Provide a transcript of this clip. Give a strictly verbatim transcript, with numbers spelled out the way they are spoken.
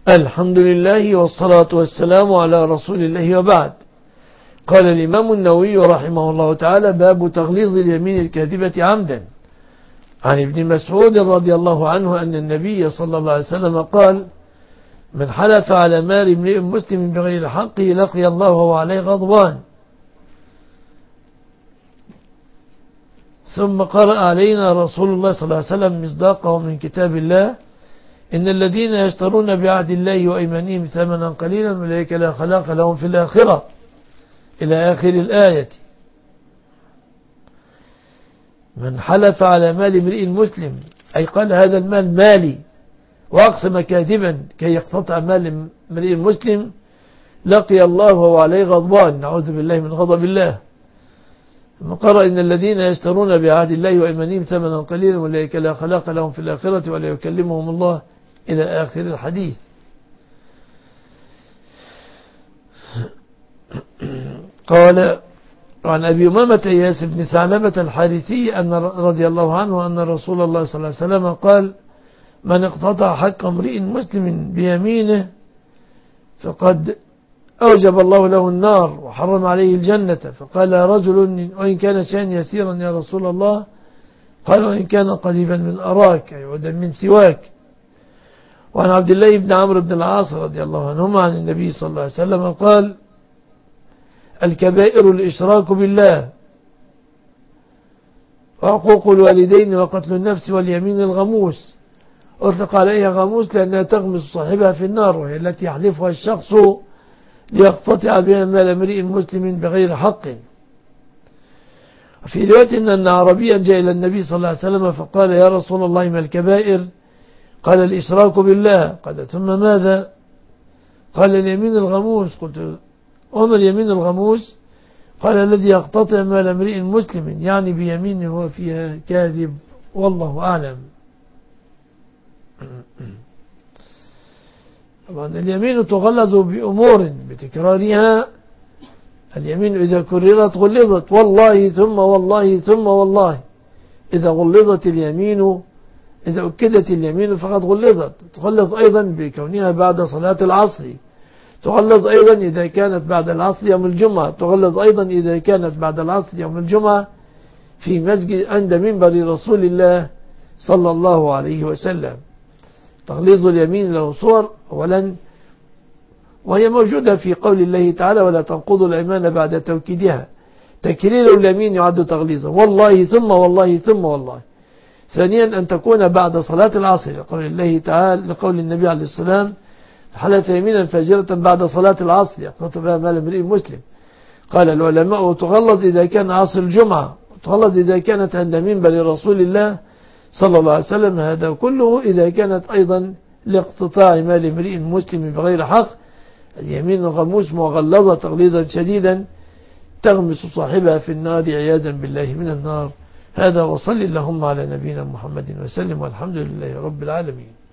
الحمد لله والصلاة والسلام على رسول الله وبعد. قال الإمام النووي رحمه الله تعالى: باب تغليظ اليمين الكاذبة عمدا. عن ابن مسعود رضي الله عنه أن النبي صلى الله عليه وسلم قال: من حلف على مال امرئ مسلم بغير حقه لقي الله وهو عليه غضبان. ثم قرأ علينا رسول الله صلى الله عليه وسلم مصداقه من كتاب الله: إن الذين يشترون بعهد الله وأيمانهم ثمنا قليلا أولئك لا خلاق لهم في الآخرة، إلى آخر الآية. من حلف على مال امرئ مسلم، أي قال هذا المال مالي، وأقسم كاذبا كي يقتطع مال امرئ مسلم، لقي الله وهو عليه غضبان، نعوذ بالله من غضب الله. ثم قرأ: إن الذين يشترون بعهد الله وأيمانهم ثمنا قليلا أولئك لا خلاق لهم في الآخرة ولا يكلمهم الله، إلى آخر الحديث. قال: عن أبي أمامة إياس بن ثعلبة الحارثي أن رضي الله عنه أن رسول الله صلى الله عليه وسلم قال: من اقتطع حق امرئ مسلم بيمينه فقد أوجب الله له النار وحرم عليه الجنة. فقال رجل: وإن كان شيئا يسيرا يا رسول الله؟ قال: وإن كان قريبا من أراك، أي عودا من سواك. وعن عبد الله بن عمرو بن العاص رضي الله عنهما عن النبي صلى الله عليه وسلم قال: الكبائر الإشراك بالله وعقوق الوالدين وقتل النفس واليمين الغموس. أطلق عليها غموس لأنها تغمس صاحبها في النار، وهي التي يحلفها الشخص ليقتطع بها مال امرئ مسلم بغير حق. في رواية أن عربيا جاء إلى النبي صلى الله عليه وسلم فقال: يا رسول الله ما الكبائر؟ قال: الإشراك بالله. قال: ثم ماذا؟ قال: اليمين الغموس. قلت: وما اليمين الغموس؟ قال: الذي يقتطع مال امرئ مسلم، يعني بيمين هو فيها كاذب، والله أعلم. طبعا اليمين تغلظ بأمور بتكرارها. اليمين إذا كررت غلظت، والله ثم والله ثم والله. إذا غلظت اليمين، إذا أكدت اليمين فقد غلظت. تغلظ أيضا بكونها بعد صلاة العصر، تغلظ أيضا إذا كانت بعد العصر يوم الجمعة، تغلظ أيضا إذا كانت بعد العصر يوم الجمعة في مسجد عند منبر رسول الله صلى الله عليه وسلم. تغليظ اليمين له صور. أولا، وهي موجودة في قول الله تعالى: ولا تنقضوا الأيمان بعد توكيدها. تكرير اليمين يعد تغليظا، والله ثم والله ثم والله. ثانيا، أن تكون بعد صلاة العصر، لقول الله تعالى، لقول النبي عليه السلام: حلف يمينا فاجرة بعد صلاة العصر يقتطع بها مال امرئ مسلم. قال العلماء: تغلظ إذا كان عصر الجمعة، تغلظ إذا كانت عند منبر رسول الله صلى الله عليه وسلم. هذا كله إذا كانت أيضا لاقتطاع مال امرئ مسلم بغير حق. اليمين الغموس مغلظة تغليظا شديدا تغمس صاحبها في النار عياذا بالله من النار. هذا، وصل اللهم على نبينا محمد وسلم، والحمد لله رب العالمين.